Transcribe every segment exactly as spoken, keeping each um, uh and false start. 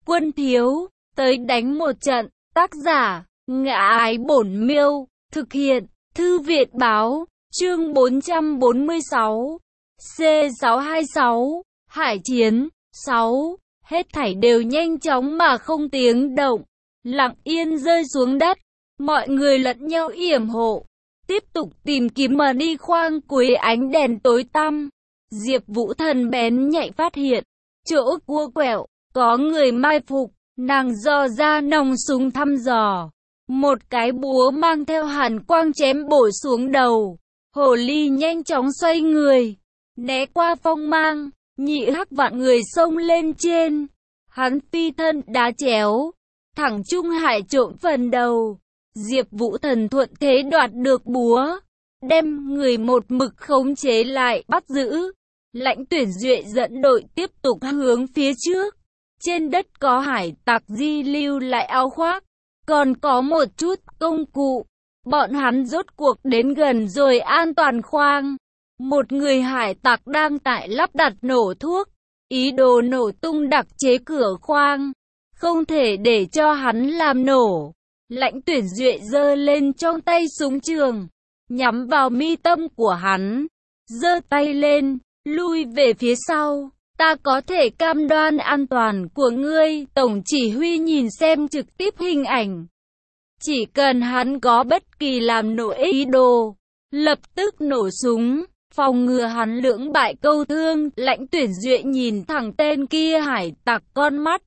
Quân thiếu, tới đánh một trận. Tác giả, Ngã Ái Bổn Miêu. Thực hiện, Thư viện Báo. Chương bốn trăm bốn mươi sáu. C sáu hai sáu. Hải chiến. sáu. Hết thảy đều nhanh chóng mà không tiếng động, lặng yên rơi xuống đất. Mọi người lẫn nhau yểm hộ, tiếp tục tìm kiếm mà đi khoang cuối ánh đèn tối tăm. Diệp Vũ Thần bén nhạy phát hiện, chỗ cua quẹo, có người mai phục. Nàng dò ra nòng súng thăm dò. Một cái búa mang theo hàn quang chém bổ xuống đầu. Hồ ly nhanh chóng xoay người, né qua phong mang. Nhị hắc vạn người xông lên trên. Hắn phi thân đá chéo, thẳng Trung Hải trộm phần đầu. Diệp Vũ Thần thuận thế đoạt được búa, đem người một mực khống chế lại bắt giữ. Lãnh Tuyển Duệ dẫn đội tiếp tục hướng phía trước. Trên đất có hải tặc di lưu lại áo khoác, còn có một chút công cụ. Bọn hắn rốt cuộc đến gần rồi an toàn khoang. Một người hải tặc đang tại lắp đặt nổ thuốc, ý đồ nổ tung đặc chế cửa khoang, không thể để cho hắn làm nổ. Lãnh Tuyển Duệ giơ lên trong tay súng trường, nhắm vào mi tâm của hắn, giơ tay lên, lui về phía sau. Ta có thể cam đoan an toàn của ngươi. Tổng chỉ huy nhìn xem trực tiếp hình ảnh. Chỉ cần hắn có bất kỳ làm nổ ý đồ, lập tức nổ súng, phòng ngừa hắn lưỡng bại câu thương. Lãnh Tuyển Duệ nhìn thẳng tên kia hải tặc con mắt.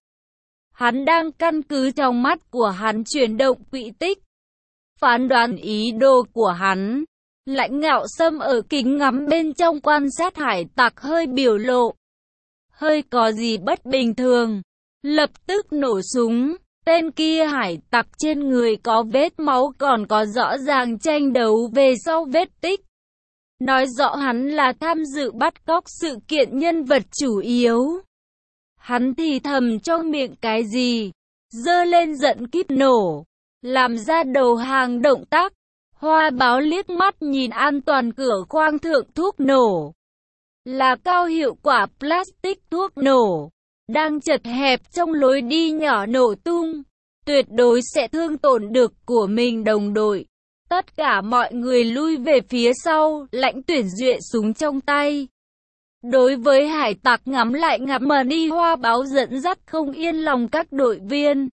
Hắn đang căn cứ trong mắt của hắn chuyển động quỹ tích, phán đoán ý đồ của hắn. Lãnh Ngạo Sâm ở kính ngắm bên trong quan sát hải tặc hơi biểu lộ, hơi có gì bất bình thường, lập tức nổ súng. Tên kia hải tặc trên người có vết máu, còn có rõ ràng tranh đấu về sau vết tích, nói rõ hắn là tham dự bắt cóc sự kiện nhân vật chủ yếu. Hắn thì thầm trong miệng cái gì, giơ lên giận kíp nổ, làm ra đầu hàng động tác. Hoa Báo liếc mắt nhìn an toàn cửa khoang thượng thuốc nổ, là cao hiệu quả plastic thuốc nổ, đang chật hẹp trong lối đi nhỏ nổ tung, tuyệt đối sẽ thương tổn được của mình đồng đội. Tất cả mọi người lui về phía sau. Lãnh Tuyển Duệ súng trong tay, đối với hải tặc ngắm lại ngắm mà đi. Hoa Báo dẫn dắt không yên lòng các đội viên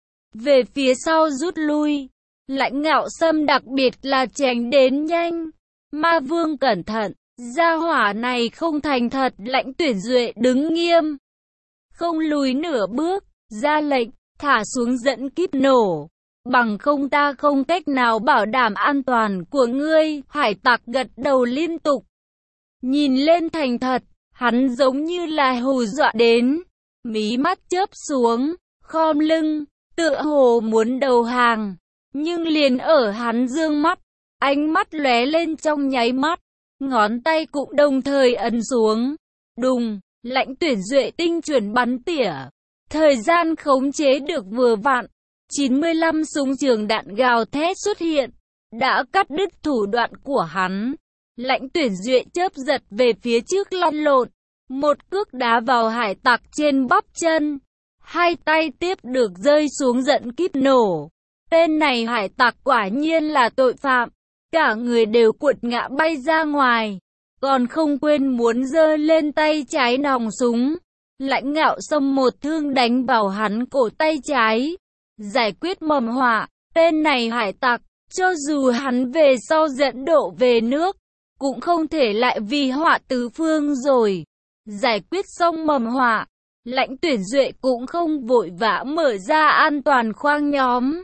về phía sau rút lui. Lãnh Ngạo Sâm đặc biệt là tránh đến nhanh. Ma Vương cẩn thận, gia hỏa này không thành thật. Lãnh Tuyển Duệ đứng nghiêm, không lùi nửa bước, ra lệnh, thả xuống dẫn kíp nổ, bằng không ta không cách nào bảo đảm an toàn của ngươi. Hải tặc gật đầu liên tục, nhìn lên thành thật. Hắn giống như là hù dọa đến, mí mắt chớp xuống, khom lưng, tựa hồ muốn đầu hàng. Nhưng liền ở hắn dương mắt, ánh mắt lóe lên trong nháy mắt, ngón tay cũng đồng thời ấn xuống. Đùng, Lãnh Tuyển Duệ tinh chuẩn bắn tỉa, thời gian khống chế được vừa vặn. chín mươi lăm súng trường đạn gào thét xuất hiện, đã cắt đứt thủ đoạn của hắn. Lãnh Tuyển Duệ chớp giật về phía trước lăn lộn, một cước đá vào hải tặc trên bắp chân, hai tay tiếp được rơi xuống dẫn kíp nổ. Tên này hải tặc quả nhiên là tội phạm, cả người đều cuột ngã bay ra ngoài, còn không quên muốn giơ lên tay trái nòng súng. Lãnh Ngạo Sâm một thương đánh vào hắn cổ tay trái, giải quyết mầm họa. Tên này hải tặc, cho dù hắn về sau dẫn độ về nước, cũng không thể lại vì họa tứ phương rồi. Giải quyết xong mầm họa, Lãnh Tuyển Duệ cũng không vội vã mở ra an toàn khoang nhóm,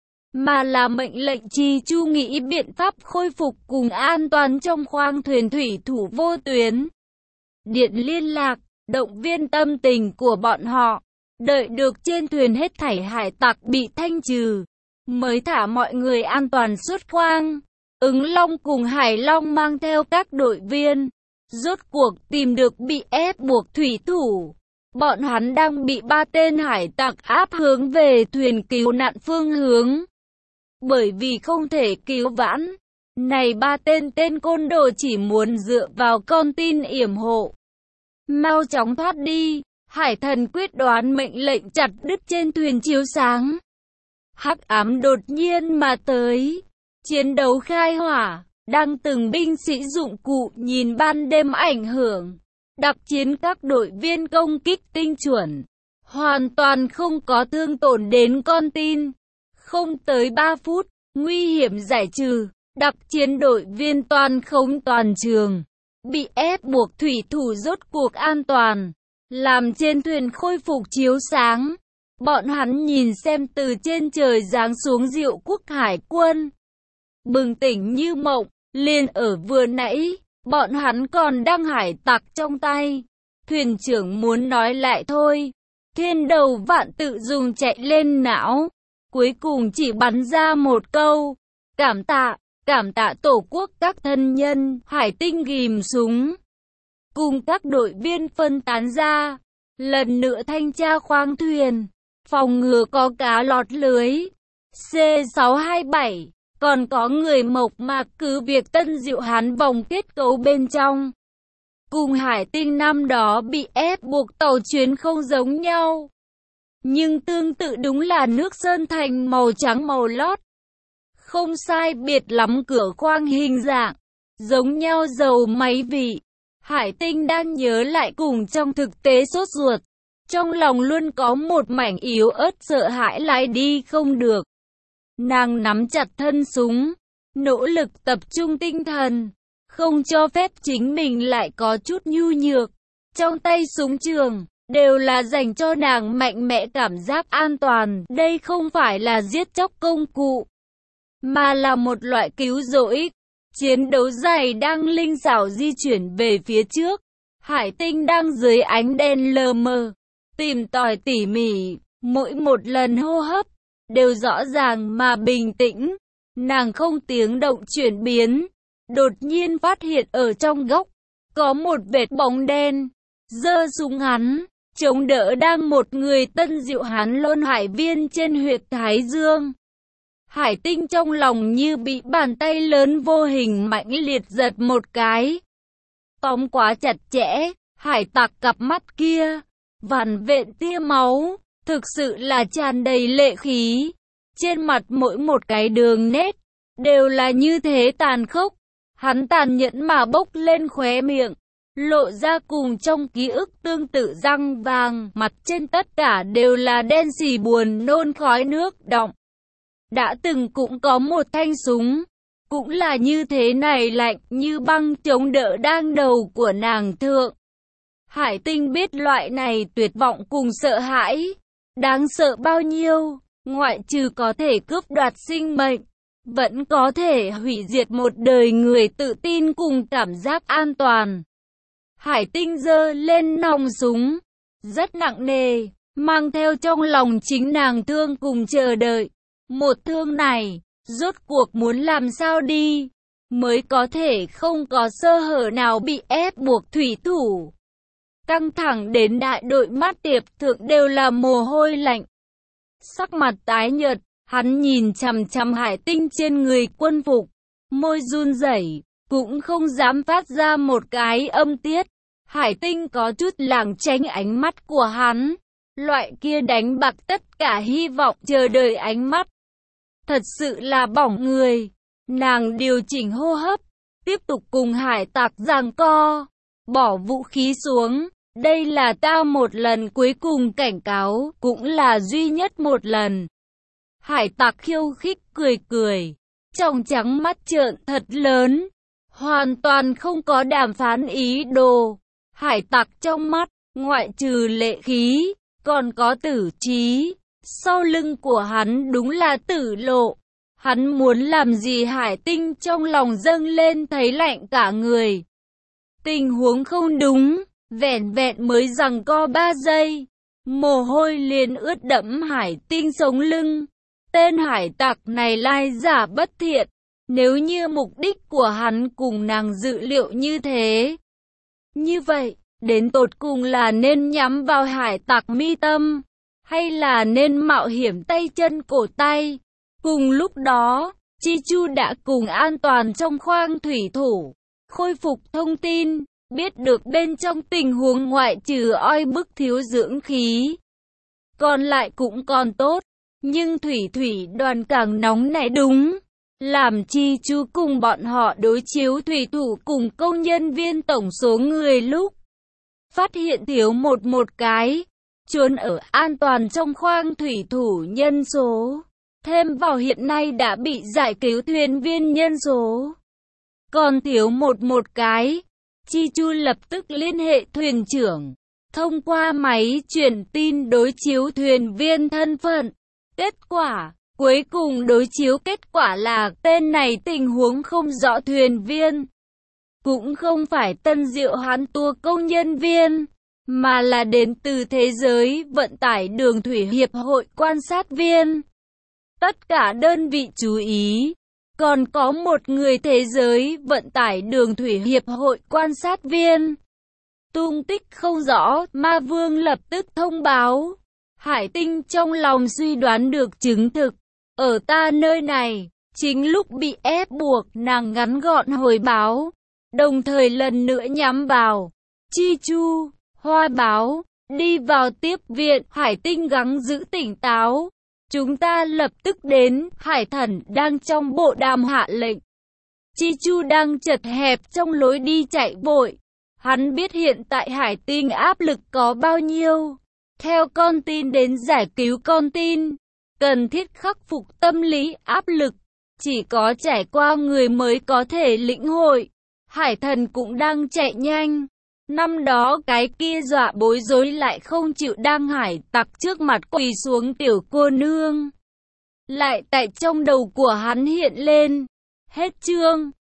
mà là mệnh lệnh Trì Chu nghĩ biện pháp khôi phục cùng an toàn trong khoang thuyền thủy thủ vô tuyến. Điện liên lạc, động viên tâm tình của bọn họ, đợi được trên thuyền hết thảy hải tặc bị thanh trừ, mới thả mọi người an toàn xuất khoang. Ứng Long cùng Hải Long mang theo các đội viên, rốt cuộc tìm được bị ép buộc thủy thủ. Bọn hắn đang bị ba tên hải tặc áp hướng về thuyền cứu nạn phương hướng. Bởi vì không thể cứu vãn, này ba tên tên côn đồ chỉ muốn dựa vào con tin yểm hộ, mau chóng thoát đi. Hải thần quyết đoán mệnh lệnh chặt đứt trên thuyền chiếu sáng. Hắc ám đột nhiên mà tới. Chiến đấu khai hỏa, đang từng binh sĩ dụng cụ nhìn ban đêm ảnh hưởng. Đặc chiến các đội viên công kích tinh chuẩn. Hoàn toàn không có thương tổn đến con tin. Không tới ba phút, nguy hiểm giải trừ. Đặc chiến đội viên toàn khống toàn trường. Bị ép buộc thủy thủ rốt cuộc an toàn. Làm trên thuyền khôi phục chiếu sáng. Bọn hắn nhìn xem từ trên trời giáng xuống Diệu quốc hải quân. Bừng tỉnh như mộng, liền ở vừa nãy, bọn hắn còn đang hải tặc trong tay. Thuyền trưởng muốn nói lại thôi. Thiên đầu vạn tự dùng chạy lên não. Cuối cùng chỉ bắn ra một câu. Cảm tạ, cảm tạ tổ quốc các thân nhân. Hải tinh ghim súng. Cùng các đội viên phân tán ra. Lần nữa thanh tra khoang thuyền. Phòng ngừa có cá lọt lưới. C sáu hai bảy. Còn có người mộc mạc cứ việc Tân Diệu Hán vòng kết cấu bên trong. Cùng hải tinh năm đó bị ép buộc tàu chuyến không giống nhau. Nhưng tương tự đúng là nước sơn thành màu trắng màu lót. Không sai biệt lắm cửa khoang hình dạng. Giống nhau dầu máy vị. Hải tinh đang nhớ lại cùng trong thực tế sốt ruột. Trong lòng luôn có một mảnh yếu ớt sợ hãi lại đi không được. Nàng nắm chặt thân súng, nỗ lực tập trung tinh thần, không cho phép chính mình lại có chút nhu nhược. Trong tay súng trường, đều là dành cho nàng mạnh mẽ cảm giác an toàn. Đây không phải là giết chóc công cụ, mà là một loại cứu rỗi. Chiến đấu dày đang linh xảo di chuyển về phía trước. Hải tinh đang dưới ánh đèn lờ mờ, tìm tòi tỉ mỉ, mỗi một lần hô hấp đều rõ ràng mà bình tĩnh. Nàng không tiếng động chuyển biến, đột nhiên phát hiện ở trong góc có một vệt bóng đen, giơ súng hắn, chống đỡ đang một người Tân Diệu Hán Lôn hải viên trên huyệt thái dương. Hải tinh trong lòng như bị bàn tay lớn vô hình mãnh liệt giật một cái. Tóm quá chặt chẽ, hải tặc cặp mắt kia, vằn vện tia máu, thực sự là tràn đầy lệ khí. Trên mặt mỗi một cái đường nét, đều là như thế tàn khốc. Hắn tàn nhẫn mà bốc lên khóe miệng, lộ ra cùng trong ký ức tương tự răng vàng, mặt trên tất cả đều là đen xì buồn nôn khói nước đọng. Đã từng cũng có một thanh súng, cũng là như thế này lạnh như băng chống đỡ đang đầu của nàng thượng. Hải tinh biết loại này tuyệt vọng cùng sợ hãi, đáng sợ bao nhiêu, ngoại trừ có thể cướp đoạt sinh mệnh, vẫn có thể hủy diệt một đời người tự tin cùng cảm giác an toàn. Hải tinh giơ lên nòng súng, rất nặng nề, mang theo trong lòng chính nàng thương cùng chờ đợi. Một thương này, rốt cuộc muốn làm sao đi, mới có thể không có sơ hở nào bị ép buộc thủy thủ. Căng thẳng đến đại đội mát tiệp thượng đều là mồ hôi lạnh. Sắc mặt tái nhợt, hắn nhìn chằm chằm hải tinh trên người quân phục, môi run rẩy, cũng không dám phát ra một cái âm tiết. Hải tinh có chút lảng tránh ánh mắt của hắn, loại kia đánh bạc tất cả hy vọng chờ đợi ánh mắt. Thật sự là bỏng người. Nàng điều chỉnh hô hấp, tiếp tục cùng hải tặc giằng co, bỏ vũ khí xuống. Đây là ta một lần cuối cùng cảnh cáo, cũng là duy nhất một lần. Hải tặc khiêu khích cười cười, trong trắng mắt trợn thật lớn, hoàn toàn không có đàm phán ý đồ. Hải tặc trong mắt, ngoại trừ lệ khí, còn có tử trí. Sau lưng của hắn đúng là tử lộ. Hắn muốn làm gì hải tinh trong lòng dâng lên thấy lạnh cả người. Tình huống không đúng, vẻn vẹn mới giằng co ba giây. Mồ hôi liền ướt đẫm hải tinh sống lưng. Tên hải tặc này lai giả bất thiện. Nếu như mục đích của hắn cùng nàng dự liệu như thế, như vậy, đến tột cùng là nên nhắm vào hải tặc mi tâm, hay là nên mạo hiểm tay chân cổ tay? Cùng lúc đó, Chi Chu đã cùng an toàn trong khoang thủy thủ, khôi phục thông tin, biết được bên trong tình huống ngoại trừ oi bức thiếu dưỡng khí, còn lại cũng còn tốt, nhưng thủy thủy đoàn càng nóng nảy đúng. Làm Chi Chu cùng bọn họ đối chiếu thủy thủ cùng công nhân viên tổng số người lúc phát hiện thiếu một một cái, trốn ở an toàn trong khoang thủy thủ nhân số, thêm vào hiện nay đã bị giải cứu thuyền viên nhân số, còn thiếu một một cái. Chi Chu lập tức liên hệ thuyền trưởng, thông qua máy truyền tin đối chiếu thuyền viên thân phận. Kết quả, cuối cùng đối chiếu kết quả là tên này tình huống không rõ thuyền viên. Cũng không phải Tân Diệu Hán Tour công nhân viên, mà là đến từ thế giới vận tải đường thủy hiệp hội quan sát viên. Tất cả đơn vị chú ý, còn có một người thế giới vận tải đường thủy hiệp hội quan sát viên. Tung tích không rõ, Ma Vương lập tức thông báo. Hải Tinh trong lòng suy đoán được chứng thực. Ở ta nơi này, chính lúc bị ép buộc nàng ngắn gọn hồi báo, đồng thời lần nữa nhắm vào Chi Chu, Hoa báo, đi vào tiếp viện. Hải Tinh gắng giữ tỉnh táo. Chúng ta lập tức đến. Hải Thần đang trong bộ đàm hạ lệnh. Chi Chu đang chật hẹp trong lối đi chạy vội. Hắn biết hiện tại Hải Tinh áp lực có bao nhiêu. Theo con tin đến giải cứu con tin, cần thiết khắc phục tâm lý áp lực. Chỉ có trải qua người mới có thể lĩnh hội. Hải Thần cũng đang chạy nhanh. Năm đó cái kia dọa bối rối lại không chịu đang hải tặc trước mặt quỳ xuống tiểu cô nương. Lại tại trong đầu của hắn hiện lên. Hết chương.